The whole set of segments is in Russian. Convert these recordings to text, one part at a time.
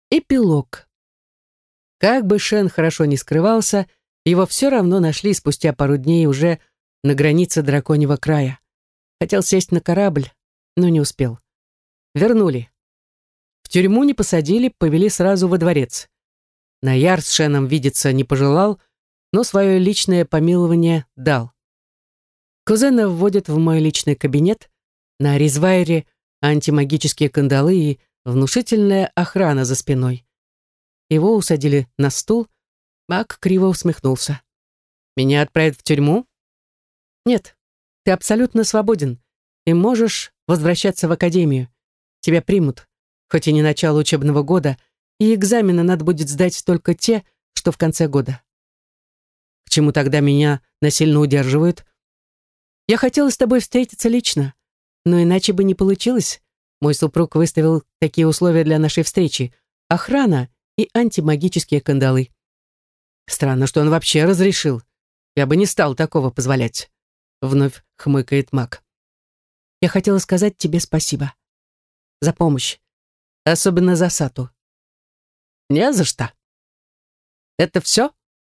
Эпилог. Как бы Шен хорошо не скрывался, его все равно нашли спустя пару дней уже на границе драконьего края. Хотел сесть на корабль, но не успел. Вернули. В тюрьму не посадили, повели сразу во дворец. Наяр с Шеном видеться не пожелал, но свое личное помилование дал. Кузена вводят в мой личный кабинет, на резвайре антимагические кандалы и внушительная охрана за спиной. Его усадили на стул, Мак криво усмехнулся. «Меня отправят в тюрьму?» «Нет, ты абсолютно свободен и можешь возвращаться в академию. Тебя примут, хоть и не начало учебного года, и экзамены надо будет сдать только те, что в конце года». «К чему тогда меня насильно удерживают?» «Я хотела с тобой встретиться лично, но иначе бы не получилось. Мой супруг выставил такие условия для нашей встречи: охрана и антимагические кандалы». «Странно, что он вообще разрешил. Я бы не стал такого позволять», — вновь хмыкает Мак. «Я хотела сказать тебе спасибо. За помощь. Особенно за Сату». «Не за что». «Это все?»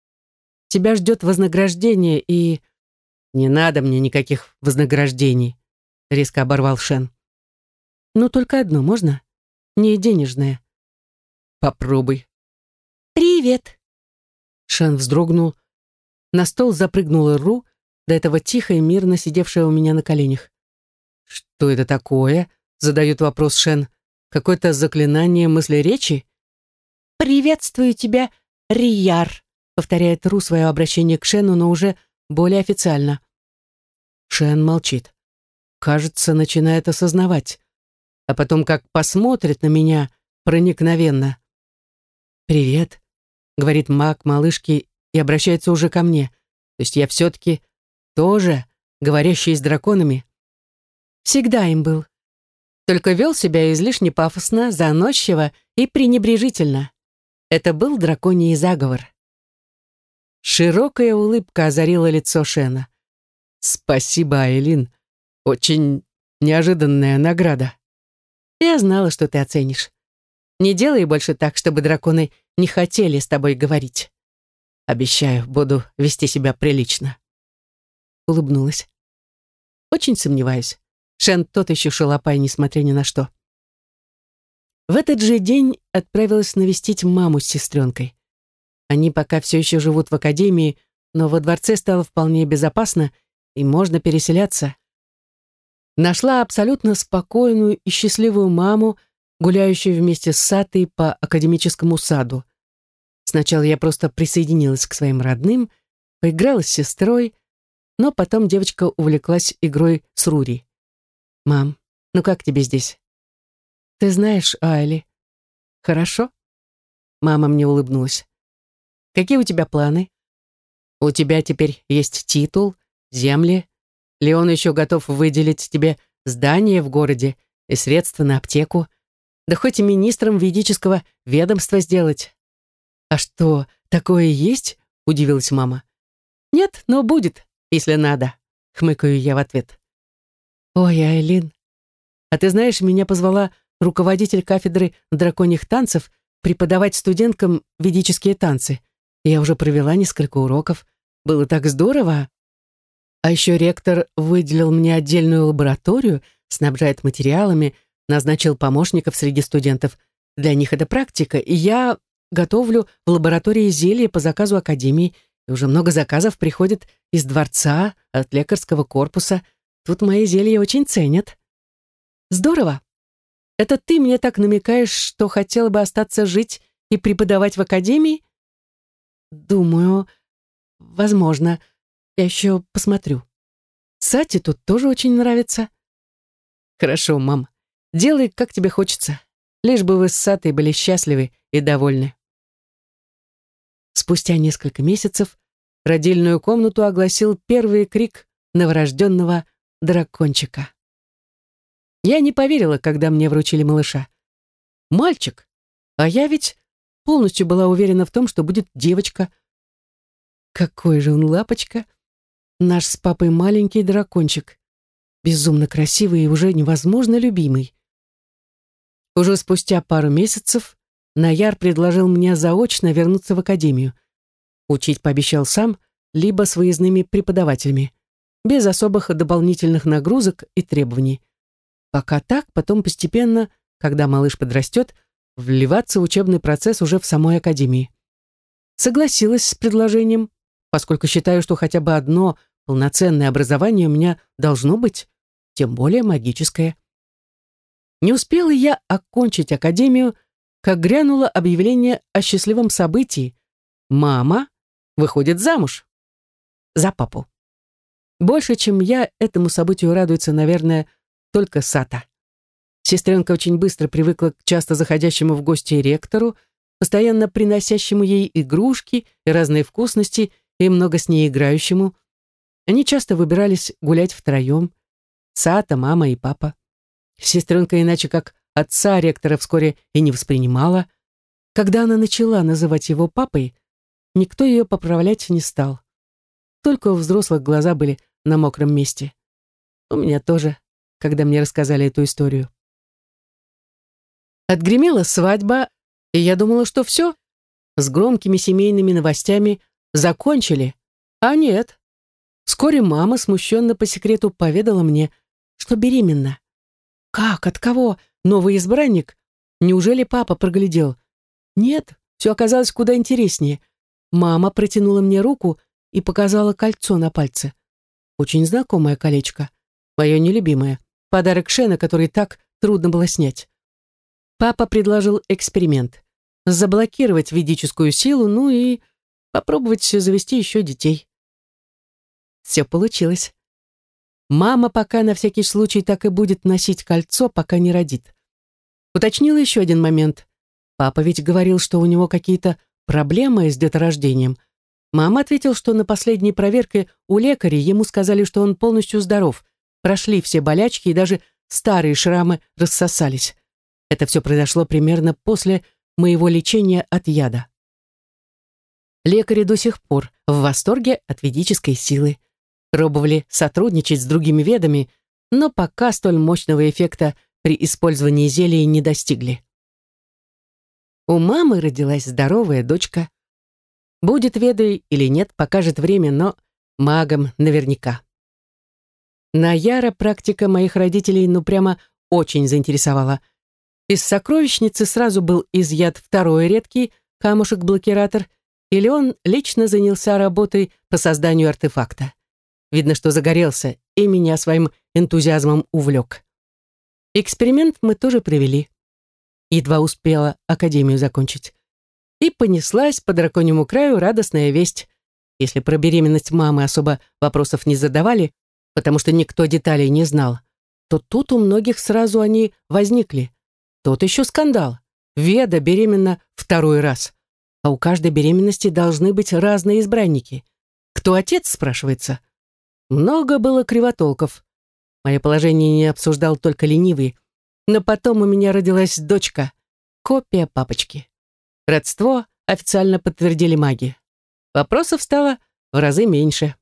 «Тебя ждет вознаграждение и...» «Не надо мне никаких вознаграждений», — резко оборвал Шен. «Ну, только одно можно? Не денежное». «Попробуй». «Привет». Шен вздрогнул. На стол запрыгнула Ру, до этого тихо и мирно сидевшая у меня на коленях. «Что это такое?» — задает вопрос Шен. «Какое-то заклинание мысли-речи?» «Приветствую тебя, Рияр», — повторяет Ру свое обращение к Шену, но уже более официально. Шен молчит. Кажется, начинает осознавать. А потом как посмотрит на меня проникновенно. «Привет», — говорит Мак малышке и обращается уже ко мне. То есть я все-таки тоже говорящий с драконами. Всегда им был. Только вел себя излишне пафосно, заносчиво и пренебрежительно. Это был драконий заговор. Широкая улыбка озарила лицо Шена. «Спасибо, Айлин. Очень неожиданная награда». «Я знала, что ты оценишь. Не делай больше так, чтобы драконы не хотели с тобой говорить. Обещаю, буду вести себя прилично». Улыбнулась. «Очень сомневаюсь. Шен тот еще шалопай, несмотря ни на что». В этот же день отправилась навестить маму с сестренкой. Они пока все еще живут в академии, но во дворце стало вполне безопасно, и можно переселяться. Нашла абсолютно спокойную и счастливую маму, гуляющую вместе с Сатой по академическому саду. Сначала я просто присоединилась к своим родным, поиграла с сестрой, но потом девочка увлеклась игрой с Рури. «Мам, ну как тебе здесь?» «Ты знаешь, Айли». «Хорошо?» Мама мне улыбнулась. «Какие у тебя планы? У тебя теперь есть титул, земли. Леон еще готов выделить тебе здание в городе и средства на аптеку. Да хоть и министром ведического ведомства сделать». «А что, такое есть?» — удивилась мама. «Нет, но будет, если надо», — хмыкаю я в ответ. «Ой, Айлин, а ты знаешь, меня позвала руководитель кафедры драконьих танцев преподавать студенткам ведические танцы. Я уже провела несколько уроков. Было так здорово. А еще ректор выделил мне отдельную лабораторию, снабжает материалами, назначил помощников среди студентов. Для них это практика, и я готовлю в лаборатории зелья по заказу академии, и уже много заказов приходит из дворца, от лекарского корпуса. Тут мои зелья очень ценят». «Здорово. Это ты мне так намекаешь, что хотела бы остаться жить и преподавать в академии?» «Думаю, возможно. Я еще посмотрю. Сате тут тоже очень нравится». «Хорошо, мам. Делай, как тебе хочется. Лишь бы вы с Сатой были счастливы и довольны». Спустя несколько месяцев родильную комнату огласил первый крик новорожденного дракончика. Я не поверила, когда мне вручили малыша. Мальчик, а я ведь полностью была уверена в том, что будет девочка. Какой же он лапочка! Наш с папой маленький дракончик. Безумно красивый и уже невозможно любимый. Уже спустя пару месяцев Наяр предложил мне заочно вернуться в академию. Учить пообещал сам, либо с выездными преподавателями, без особых дополнительных нагрузок и требований. Пока так, потом постепенно, когда малыш подрастет, вливаться в учебный процесс уже в самой академии. Согласилась с предложением, поскольку считаю, что хотя бы одно полноценное образование у меня должно быть, тем более магическое. Не успела я окончить академию, как грянуло объявление о счастливом событии. Мама выходит замуж. За папу. Больше, чем я, этому событию радуется, наверное, только Сата. Сестренка очень быстро привыкла к часто заходящему в гости ректору, постоянно приносящему ей игрушки и разные вкусности, и много с ней играющему. Они часто выбирались гулять втроем. Сата, мама и папа. Сестренка иначе как отца ректора вскоре и не воспринимала. Когда она начала называть его папой, никто ее поправлять не стал. Только у взрослых глаза были на мокром месте. У меня тоже, когда мне рассказали эту историю. Отгремела свадьба, и я думала, что все, с громкими семейными новостями закончили. А нет. Вскоре мама смущенно по секрету поведала мне, что беременна. Как? От кого? Новый избранник? Неужели папа проглядел? Нет, все оказалось куда интереснее. Мама протянула мне руку и показала кольцо на пальце. Очень знакомое колечко. Мое нелюбимое. Подарок Шена, который так трудно было снять. Папа предложил эксперимент. Заблокировать ведическую силу, ну и попробовать завести еще детей. Все получилось. Мама пока на всякий случай так и будет носить кольцо, пока не родит. Уточнила еще один момент. Папа ведь говорил, что у него какие-то проблемы с деторождением. Мама ответил, что на последней проверке у лекаря ему сказали, что он полностью здоров. Прошли все болячки и даже старые шрамы рассосались. Это все произошло примерно после моего лечения от яда. Лекари до сих пор в восторге от ведической силы. Пробовали сотрудничать с другими ведами, но пока столь мощного эффекта при использовании зелий не достигли. У мамы родилась здоровая дочка. Будет ведой или нет, покажет время, но магом наверняка. Наяра практика моих родителей прямо очень заинтересовала. Из сокровищницы сразу был изъят второй редкий камушек-блокиратор, и Леон лично занялся работой по созданию артефакта. Видно, что загорелся и меня своим энтузиазмом увлек. Эксперимент мы тоже провели. Едва успела академию закончить. И понеслась по драконьему краю радостная весть. Если про беременность мамы особо вопросов не задавали, потому что никто деталей не знал, то тут у многих сразу они возникли. Тот еще скандал. Веда беременна второй раз. А у каждой беременности должны быть разные избранники. Кто отец, спрашивается? Много было кривотолков. Мое положение не обсуждал только ленивый. Но потом у меня родилась дочка, копия папочки. Родство официально подтвердили маги. Вопросов стало в разы меньше.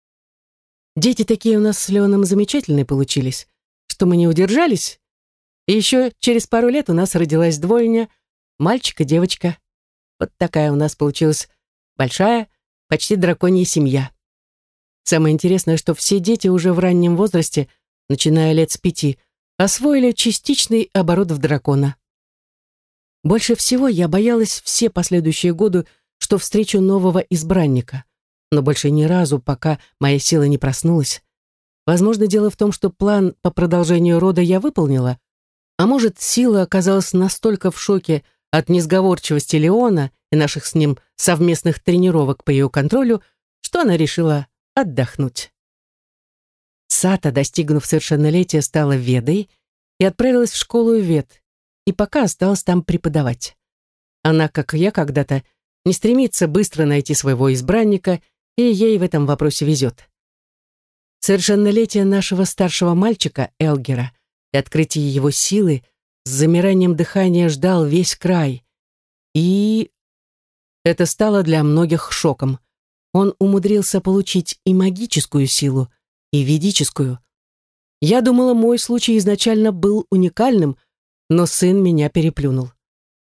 Дети такие у нас с Леоном замечательные получились, что мы не удержались. И еще через пару лет у нас родилась двойня, мальчик и девочка. Вот такая у нас получилась большая, почти драконья семья. Самое интересное, что все дети уже в раннем возрасте, начиная лет с 5, освоили частичный оборот в дракона. Больше всего я боялась все последующие годы, что встречу нового избранника, но больше ни разу, пока моя сила не проснулась. Возможно, дело в том, что план по продолжению рода я выполнила, а может, сила оказалась настолько в шоке от несговорчивости Леона и наших с ним совместных тренировок по ее контролю, что она решила отдохнуть. Сата, достигнув совершеннолетия, стала ведой и отправилась в школу вед, и пока осталась там преподавать. Она, как я когда-то, не стремится быстро найти своего избранника, и ей в этом вопросе везет. Совершеннолетие нашего старшего мальчика, Элгера, и открытие его силы с замиранием дыхания ждал весь край. И это стало для многих шоком. Он умудрился получить и магическую силу, и ведическую. Я думала, мой случай изначально был уникальным, но сын меня переплюнул.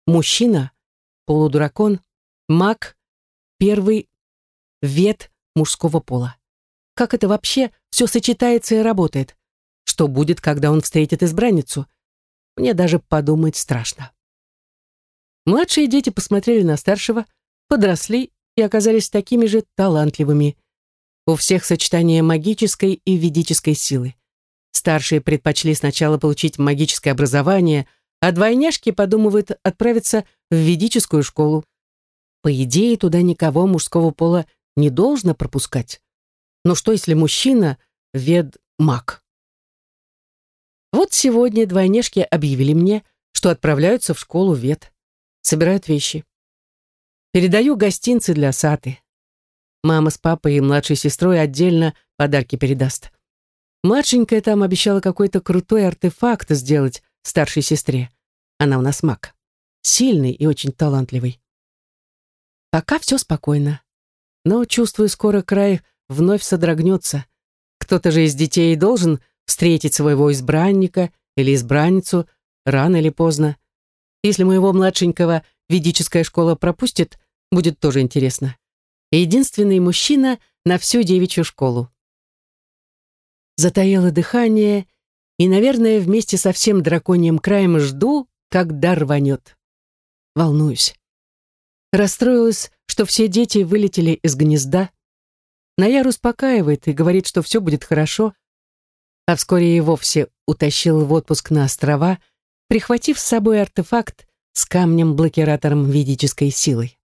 мужчина, полудракон, маг, первый вет мужского пола. Как это вообще все сочетается и работает? Что будет, когда он встретит избранницу? Мне даже подумать страшно. Младшие дети посмотрели на старшего, подросли и оказались такими же талантливыми. У всех сочетание магической и ведической силы. Старшие предпочли сначала получить магическое образование, а двойняшки подумывают отправиться в ведическую школу. По идее, туда никого мужского пола не должно пропускать. Но что, если мужчина вед-маг? Вот сегодня двойняшки объявили мне, что отправляются в школу вед. Собирают вещи. Передаю гостинцы для Саты. Мама с папой и младшей сестрой отдельно подарки передаст. Младшенькая там обещала какой-то крутой артефакт сделать старшей сестре. Она у нас маг. Сильный и очень талантливый. Пока все спокойно. Но, чувствую, скоро край вновь содрогнется. Кто-то же из детей должен встретить своего избранника или избранницу рано или поздно. Если моего младшенького ведическая школа пропустит, будет тоже интересно. Единственный мужчина на всю девичью школу. Затаило дыхание и, наверное, вместе со всем драконьим краем жду, когда рванет. Волнуюсь. Расстроилась, что все дети вылетели из гнезда. Наяр успокаивает и говорит, что все будет хорошо, а вскоре и вовсе утащил в отпуск на острова, прихватив с собой артефакт с камнем-блокиратором ведической силы.